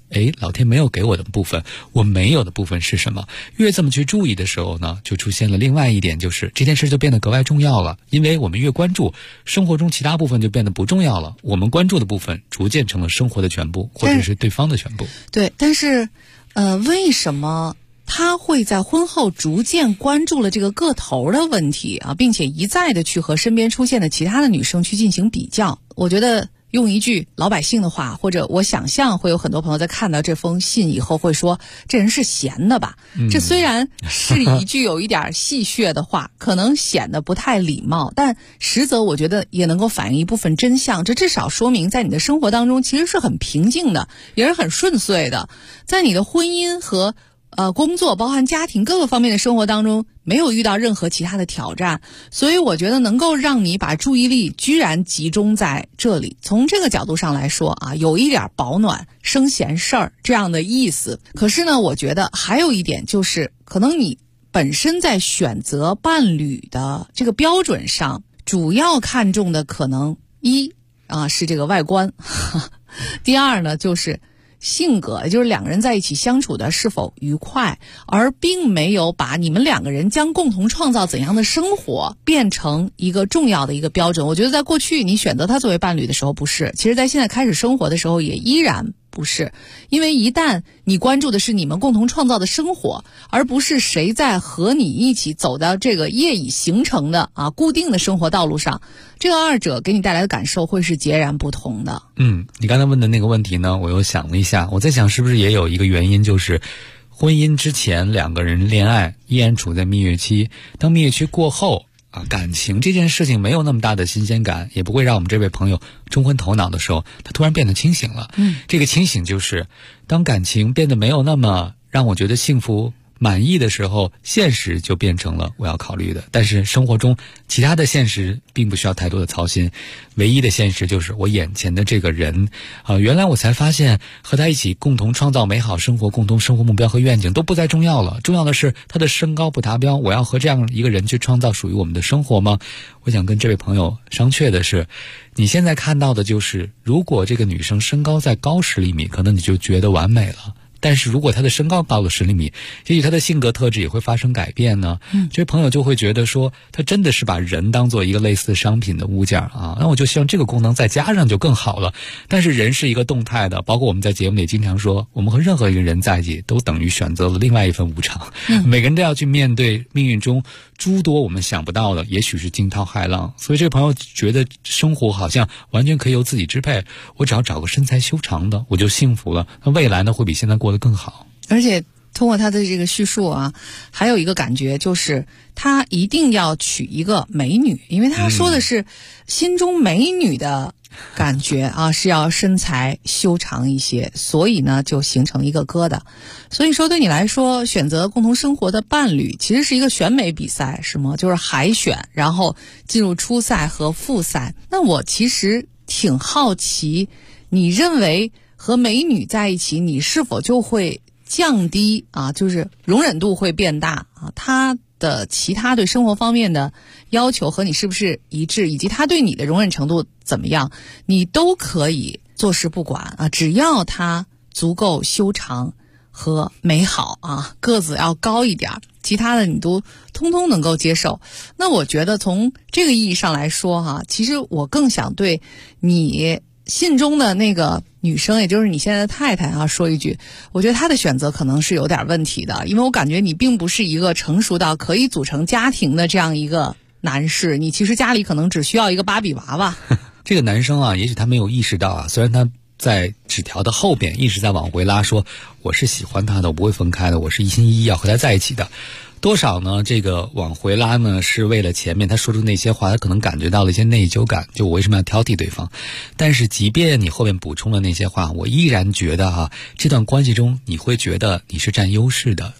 Speaker 9: 老天没有给我的部分，我没有的部分是什么？越这么去注意的时候呢，就出现了另外一点，就是这件事就变得格外重要了。因为我们越关注，生活中其他部分就变得不重要了，我们关注的部分逐渐成了生活的全部，或者是对方的全部。
Speaker 8: 对，但是为什么他会在婚后逐渐关注了这个个头的问题啊，并且一再的去和身边出现的其他的女生去进行比较？我觉得用一句老百姓的话，或者我想象会有很多朋友在看到这封信以后会说，这人是闲的吧。这虽然是一句有一点戏谑的话，可能显得不太礼貌，但实则我觉得也能够反映一部分真相。这至少说明在你的生活当中其实是很平静的，也是很顺遂的。在你的婚姻和工作包含家庭各个方面的生活当中没有遇到任何其他的挑战，所以我觉得能够让你把注意力居然集中在这里，从这个角度上来说啊，有一点保暖生闲事儿这样的意思。可是呢，我觉得还有一点就是，可能你本身在选择伴侣的这个标准上，主要看重的可能是这个外观，第二呢就是性格，也就是两个人在一起相处的是否愉快，而并没有把你们两个人将共同创造怎样的生活变成一个重要的一个标准。我觉得在过去你选择他作为伴侣的时候不是，其实在现在开始生活的时候也依然不是，因为一旦你关注的是你们共同创造的生活，而不是谁在和你一起走到这个业已形成的固定的生活道路上，这个二者给你带来的感受会是截然不同的。
Speaker 9: 你刚才问的那个问题呢，我又想了一下，我在想是不是也有一个原因，就是婚姻之前两个人恋爱依然处在蜜月期，当蜜月期过后感情这件事情没有那么大的新鲜感，也不会让我们这位朋友冲昏头脑的时候，他突然变得清醒了。这个清醒就是当感情变得没有那么让我觉得幸福满意的时候，现实就变成了我要考虑的。但是生活中其他的现实并不需要太多的操心，唯一的现实就是我眼前的这个人原来我才发现和他一起共同创造美好生活，共同生活目标和愿景都不再重要了，重要的是他的身高不达标，我要和这样一个人去创造属于我们的生活吗？我想跟这位朋友商榷的是，你现在看到的就是如果这个女生身高再高10厘米，可能你就觉得完美了，但是如果他的身高高了10厘米，也许他的性格特质也会发生改变呢。这位朋友就会觉得说，他真的是把人当做一个类似商品的物件那我就希望这个功能再加上就更好了。但是人是一个动态的，包括我们在节目里经常说，我们和任何一个人在一起都等于选择了另外一份无常。每个人都要去面对命运中诸多我们想不到的，也许是惊涛骇浪。所以这位朋友觉得生活好像完全可以由自己支配，我只要找个身材修长的我就幸福了，那未来呢会比现在过得更好。
Speaker 8: 而且通过他的这个叙述还有一个感觉就是他一定要娶一个美女，因为他说的是心中美女的感觉是要身材修长一些，所以呢就形成一个疙瘩。所以说对你来说，选择共同生活的伴侣其实是一个选美比赛，是吗？就是海选，然后进入初赛和复赛。那我其实挺好奇，你认为和美女在一起，你是否就会降低就是容忍度会变大他的其他对生活方面的要求和你是不是一致，以及他对你的容忍程度怎么样，你都可以坐视不管只要他足够修长和美好个子要高一点，其他的你都通通能够接受。那我觉得从这个意义上来说其实我更想对你信中的那个女生，也就是你现在的太太说一句，我觉得她的选择可能是有点问题的，因为我感觉你并不是一个成熟到可以组成家庭的这样一个男士，你其实家里可能只需要一个芭比娃娃。
Speaker 9: 这个男生也许他没有意识到虽然他在纸条的后边一直在往回拉，说我是喜欢他的，我不会分开的，我是一心一意要和他在一起的。多少呢？这个往回拉呢，是为了前面他说出那些话，他可能感觉到了一些内疚感，就我为什么要挑剔对方？但是即便你后面补充了那些话，我依然觉得这段关系中你会觉得你是占优势的。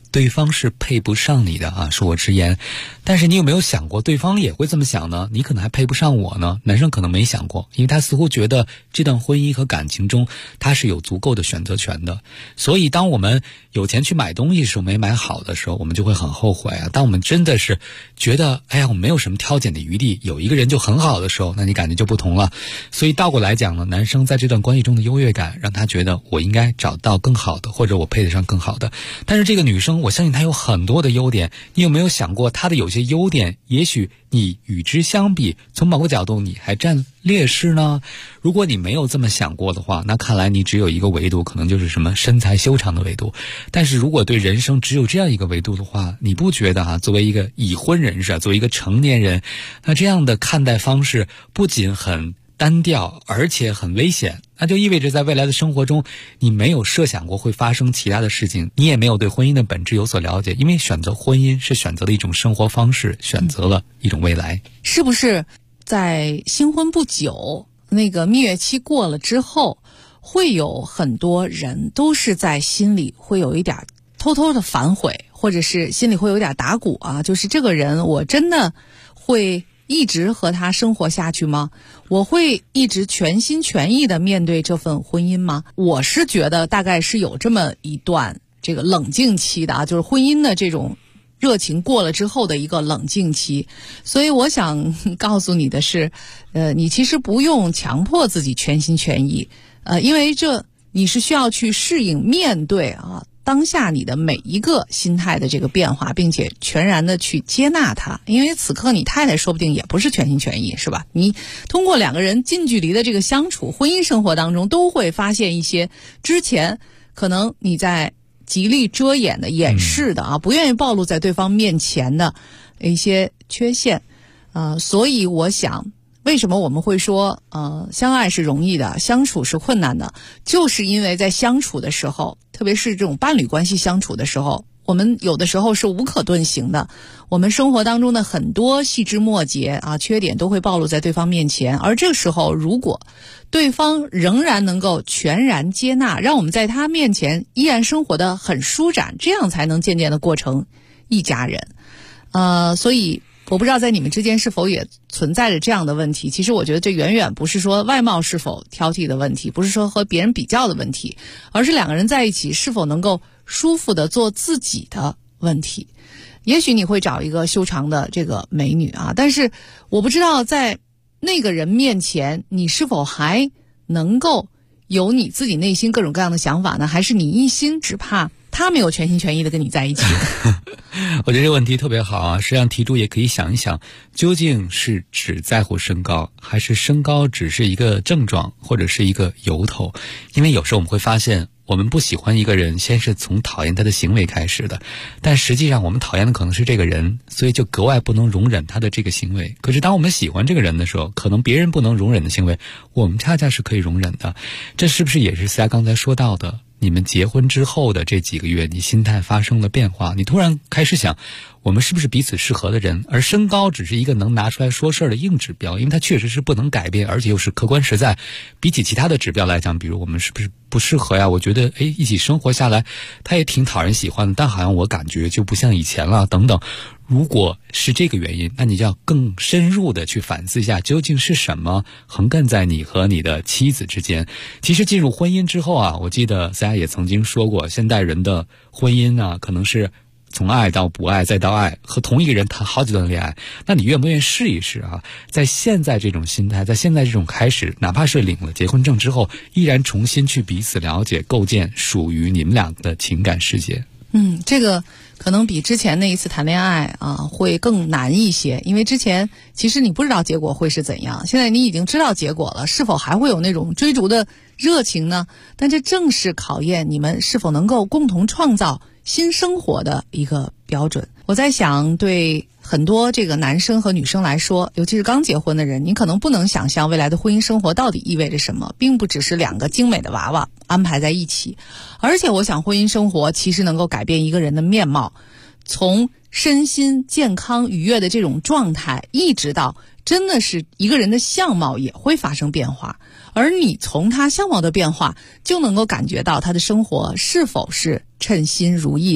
Speaker 9: 对方是配不上你的啊，恕我直言。但是你有没有想过对方也会这么想呢？你可能还配不上我呢。男生可能没想过，因为他似乎觉得这段婚姻和感情中他是有足够的选择权的。所以当我们有钱去买东西的时候没买好的时候，我们就会很后悔啊。当我们真的是觉得哎呀我没有什么挑拣的余地，有一个人就很好的时候，那你感觉就不同了。所以倒过来讲呢，男生在这段关系中的优越感让他觉得我应该找到更好的，或者我配得上更好的。但是这个女生我相信她有很多的优点，你有没有想过她的有些优点也许你与之相比从某个角度你还占劣势呢？如果你没有这么想过的话，那看来你只有一个维度，可能就是什么身材修长的维度。但是如果对人生只有这样一个维度的话，你不觉得作为一个已婚人士，作为一个成年人，那这样的看待方式不仅很单调，而且很危险。那就意味着在未来的生活中，你没有设想过会发生其他的事情，你也没有对婚姻的本质有所了解，因为选择婚姻是选择了一种生活方式，选择了一种未来。
Speaker 8: 是不是在新婚不久，那个蜜月期过了之后，会有很多人都是在心里会有一点偷偷的反悔，或者是心里会有点打鼓啊，就是这个人我真的会一直和他生活下去吗？我会一直全心全意的面对这份婚姻吗？我是觉得大概是有这么一段这个冷静期的啊，就是婚姻的这种热情过了之后的一个冷静期。所以我想告诉你的是，你其实不用强迫自己全心全意，因为你是需要去适应面对啊当下你的每一个心态的这个变化，并且全然的去接纳它。因为此刻你太太说不定也不是全心全意，是吧？你通过两个人近距离的这个相处，婚姻生活当中都会发现一些之前可能你在极力遮掩的掩饰的不愿意暴露在对方面前的一些缺陷。所以我想为什么我们会说相爱是容易的，相处是困难的，就是因为在相处的时候，特别是这种伴侣关系相处的时候，我们有的时候是无可遁形的，我们生活当中的很多细枝末节缺点都会暴露在对方面前。而这个时候如果对方仍然能够全然接纳，让我们在他面前依然生活得很舒展，这样才能渐渐的过成一家人。所以我不知道在你们之间是否也存在着这样的问题。其实我觉得这远远不是说外貌是否挑剔的问题，不是说和别人比较的问题，而是两个人在一起是否能够舒服的做自己的问题。也许你会找一个修长的这个美女但是我不知道在那个人面前你是否还能够有你自己内心各种各样的想法呢？还是你一心只怕他没有全心全意的跟你在一起？
Speaker 9: 我觉得这个问题特别好实际上题主也可以想一想，究竟是只在乎身高，还是身高只是一个症状或者是一个由头？因为有时候我们会发现，我们不喜欢一个人先是从讨厌他的行为开始的，但实际上我们讨厌的可能是这个人，所以就格外不能容忍他的这个行为。可是当我们喜欢这个人的时候，可能别人不能容忍的行为，我们恰恰是可以容忍的。这是不是也是思佳刚才说到的，你们结婚之后的这几个月，你心态发生了变化，你突然开始想，我们是不是彼此适合的人？而身高只是一个能拿出来说事儿的硬指标，因为它确实是不能改变，而且又是客观实在。比起其他的指标来讲，比如我们是不是不适合呀？我觉得一起生活下来他也挺讨人喜欢的，但好像我感觉就不像以前了等等。如果是这个原因，那你就要更深入的去反思一下，究竟是什么横亘在你和你的妻子之间。其实进入婚姻之后我记得大家也曾经说过，现代人的婚姻可能是从爱到不爱再到爱，和同一个人谈好几段恋爱。那你愿不愿意试一试在现在这种心态，在现在这种开始，哪怕是领了结婚证之后，依然重新去彼此了解，构建属于你们两个的情感世界。
Speaker 8: 这个可能比之前那一次谈恋爱会更难一些，因为之前其实你不知道结果会是怎样，现在你已经知道结果了，是否还会有那种追逐的热情呢？但这正是考验你们是否能够共同创造新生活的一个标准。我在想，对很多这个男生和女生来说，尤其是刚结婚的人，你可能不能想象未来的婚姻生活到底意味着什么，并不只是两个精美的娃娃安排在一起。而且我想婚姻生活其实能够改变一个人的面貌，从身心健康愉悦的这种状态，一直到真的是一个人的相貌也会发生变化，而你从他相貌的变化就能够感觉到他的生活是否是称心如意的，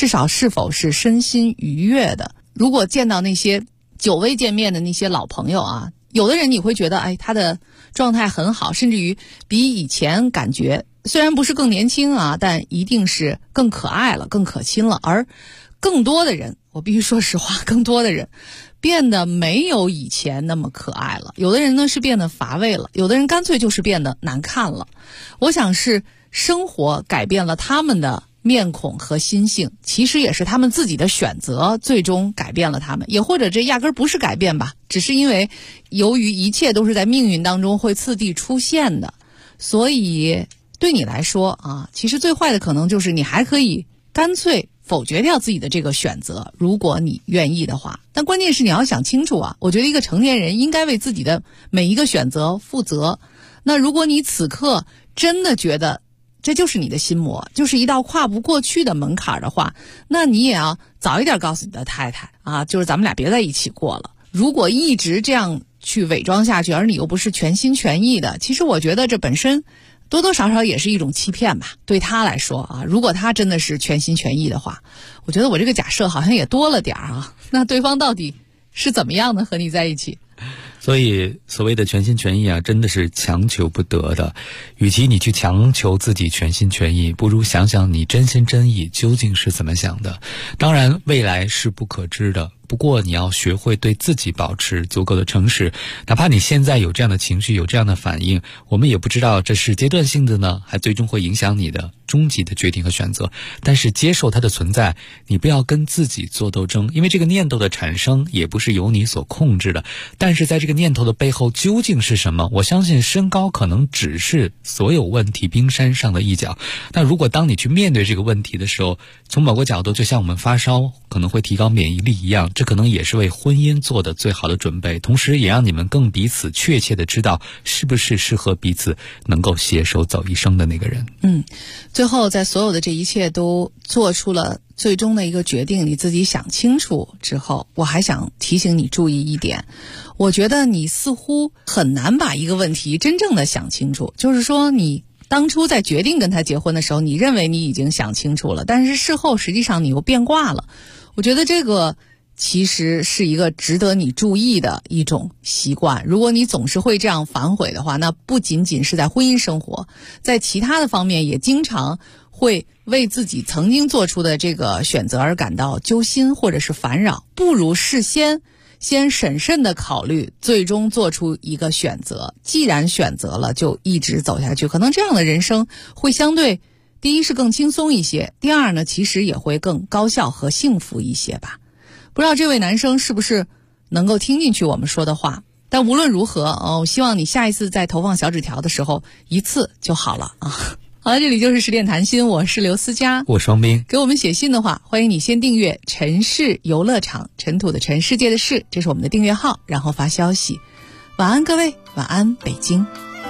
Speaker 8: 至少是否是身心愉悦的。如果见到那些久未见面的那些老朋友啊，有的人你会觉得哎，他的状态很好，甚至于比以前感觉虽然不是更年轻啊，但一定是更可爱了，更可亲了。而更多的人，我必须说实话，更多的人变得没有以前那么可爱了。有的人呢是变得乏味了，有的人干脆就是变得难看了。我想是生活改变了他们的面孔和心性，其实也是他们自己的选择最终改变了他们，也或者这压根儿不是改变吧，只是因为由于一切都是在命运当中会次第出现的，所以对你来说啊，其实最坏的可能就是你还可以干脆否决掉自己的这个选择，如果你愿意的话。但关键是你要想清楚啊，我觉得一个成年人应该为自己的每一个选择负责。那如果你此刻真的觉得这就是你的心魔，就是一道跨不过去的门槛的话，那你也要早一点告诉你的太太啊，就是咱们俩别在一起过了。如果一直这样去伪装下去，而你又不是全心全意的，其实我觉得这本身多多少少也是一种欺骗吧。对他来说啊，如果他真的是全心全意的话，我觉得我这个假设好像也多了点啊。那对方到底是怎么样的和你在一起？
Speaker 9: 所以所谓的全心全意啊，真的是强求不得的。与其你去强求自己全心全意，不如想想你真心真意究竟是怎么想的。当然未来是不可知的，不过你要学会对自己保持足够的诚实，哪怕你现在有这样的情绪，有这样的反应，我们也不知道这是阶段性的呢，还最终会影响你的终极的决定和选择。但是接受它的存在，你不要跟自己做斗争，因为这个念头的产生也不是由你所控制的。但是在这个念头的背后究竟是什么？我相信身高可能只是所有问题冰山上的一角。那如果当你去面对这个问题的时候，从某个角度就像我们发烧可能会提高免疫力一样，这可能也是为婚姻做的最好的准备，同时也让你们更彼此确切的知道是不是适合彼此能够携手走一生的那个人。
Speaker 8: 最后在所有的这一切都做出了最终的一个决定，你自己想清楚之后，我还想提醒你注意一点。我觉得你似乎很难把一个问题真正的想清楚，就是说你当初在决定跟他结婚的时候，你认为你已经想清楚了，但是事后实际上你又变卦了。我觉得这个其实是一个值得你注意的一种习惯。如果你总是会这样反悔的话，那不仅仅是在婚姻生活，在其他的方面也经常会为自己曾经做出的这个选择而感到揪心或者是烦扰。不如事先审慎的考虑，最终做出一个选择。既然选择了，就一直走下去，可能这样的人生会相对第一是更轻松一些，第二呢其实也会更高效和幸福一些吧。不知道这位男生是不是能够听进去我们说的话，但无论如何我希望你下一次在投放小纸条的时候一次就好了啊。好了，这里就是10点谈心，我是刘思佳，
Speaker 9: 我双冰。
Speaker 8: 给我们写信的话，欢迎你先订阅尘世游乐场，尘土的尘，世界的世，这是我们的订阅号，然后发消息。晚安各位，晚安北京。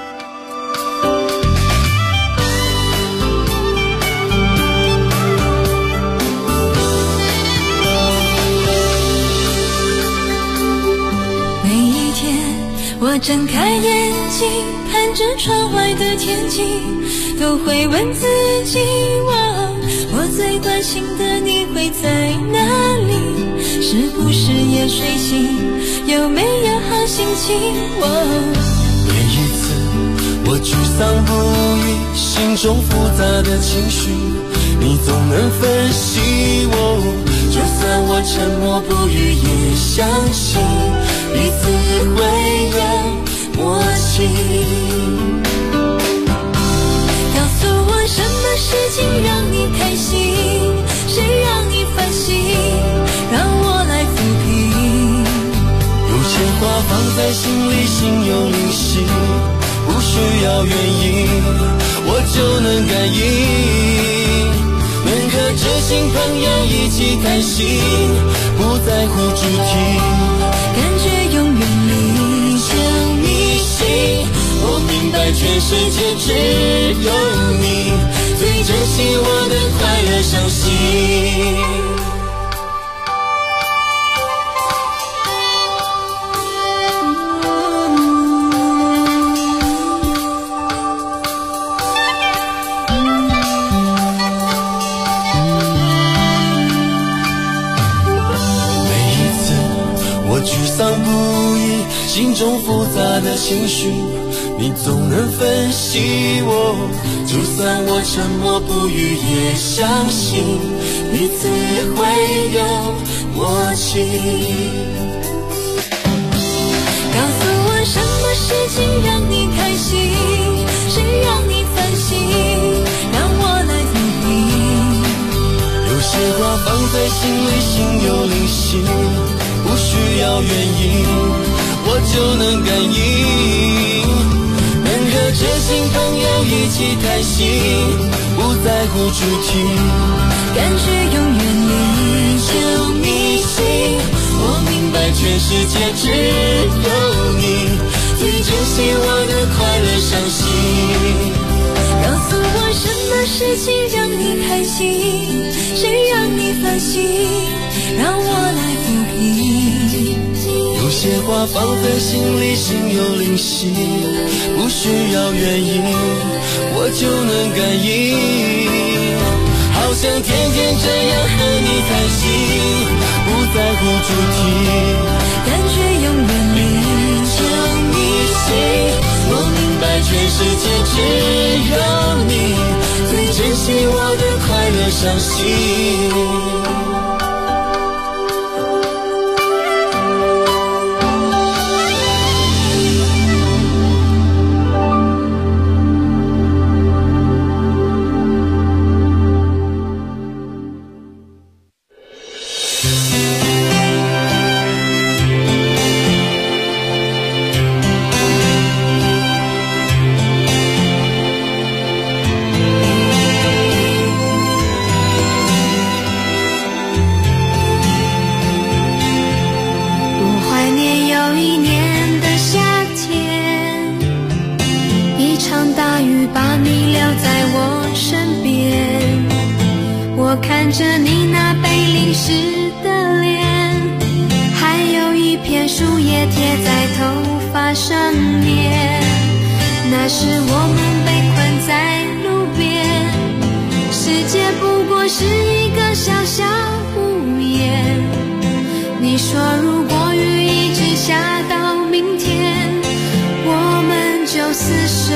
Speaker 10: 我睁开眼睛，看着窗外的天气，都会问自己，我最关心的你会在哪里？是不是也睡醒？有没有好心情？
Speaker 20: 每一次我沮丧不已，心中复杂的情绪，你总能分析我。就算我沉默不语，也相信彼此会有默契。
Speaker 10: 告诉我什么事情让你开心，谁让你烦心，让我来抚平。
Speaker 20: 有些话放在心里，心有灵犀，不需要原因，我就能感应。能和知心朋友一起开心，不在乎主题，
Speaker 10: 感觉永远理
Speaker 20: 想迷信。我明白全世界只有你最珍惜我的快乐伤心。 复杂的情绪，你总能分析我。就算我沉默不语，也相信彼此也会有默契。
Speaker 10: 告诉我什么事情让你开心，谁让你烦心，让我来抚平。
Speaker 20: 有些话放在心里，心有灵犀，不需要原因，我就能感应。能和知心朋友一起谈心，不在乎主题，
Speaker 10: 感觉永远
Speaker 20: 宇宙迷信。我明白全世界只有你最珍惜我的快乐伤心。
Speaker 10: 告诉我什么事情让你开心，谁让你烦心，让我来抚平。
Speaker 20: 有些话放在心里，心有灵犀，不需要原因，我就能感应。好想天天这样和你谈心，不在乎主题，
Speaker 10: 感觉永远
Speaker 20: 宇宙迷信。我明白全世界只有你最珍惜我的快乐伤心。
Speaker 10: 看着你那被淋湿的脸，还有一片树叶贴在头发上面，那时我们被困在路边，世界不过是一个小小屋檐。你说如果雨一直下到明天，我们就厮守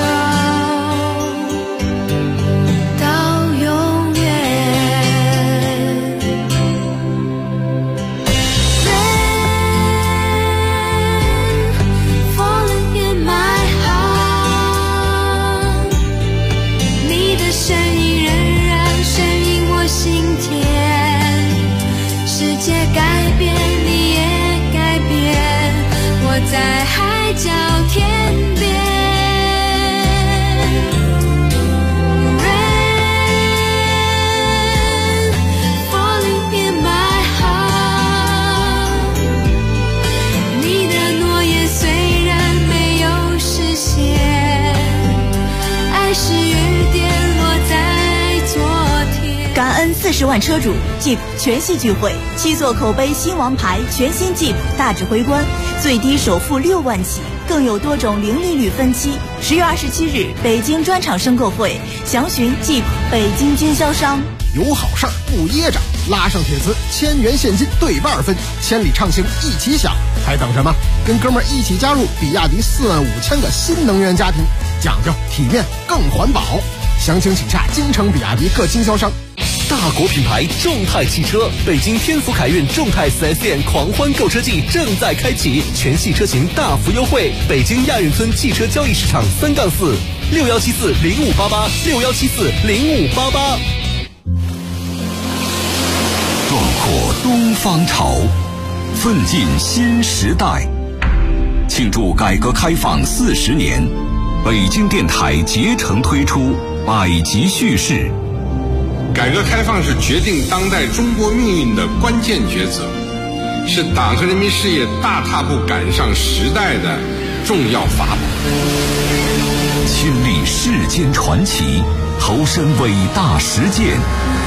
Speaker 10: 在海角天边。 Rain falling in my heart， 你的诺言虽然没有实现，爱是雨点落在昨天。
Speaker 12: 感恩40万车主 Jeep 全系聚会，7座口碑新王牌全新 Jeep 大指挥官，最低首付6万起，更有多种零利率分期。10月27日，北京专场申购会，详询 Jeep 北京经销商。
Speaker 13: 有好事儿不噎着，拉上铁丝，1000元现金对半分，千里畅行一起享，还等什么？跟哥们儿一起加入比亚迪45000个新能源家庭，讲究体面更环保。详情请洽京城比亚迪各经销商。
Speaker 5: 大国品牌众泰汽车，北京天府凯运众泰 4S 店狂欢购车季正在开启，全系车型大幅优惠。北京亚运村汽车交易市场3-461740588，61740588。
Speaker 2: 壮阔东方潮，奋进新时代。庆祝改革开放40年，北京电台竭诚推出百集叙事。
Speaker 11: 改革开放是决定当代中国命运的关键抉择，是党和人民事业大踏步赶上时代的重要法宝。
Speaker 2: 亲历世间传奇，投身伟大实践，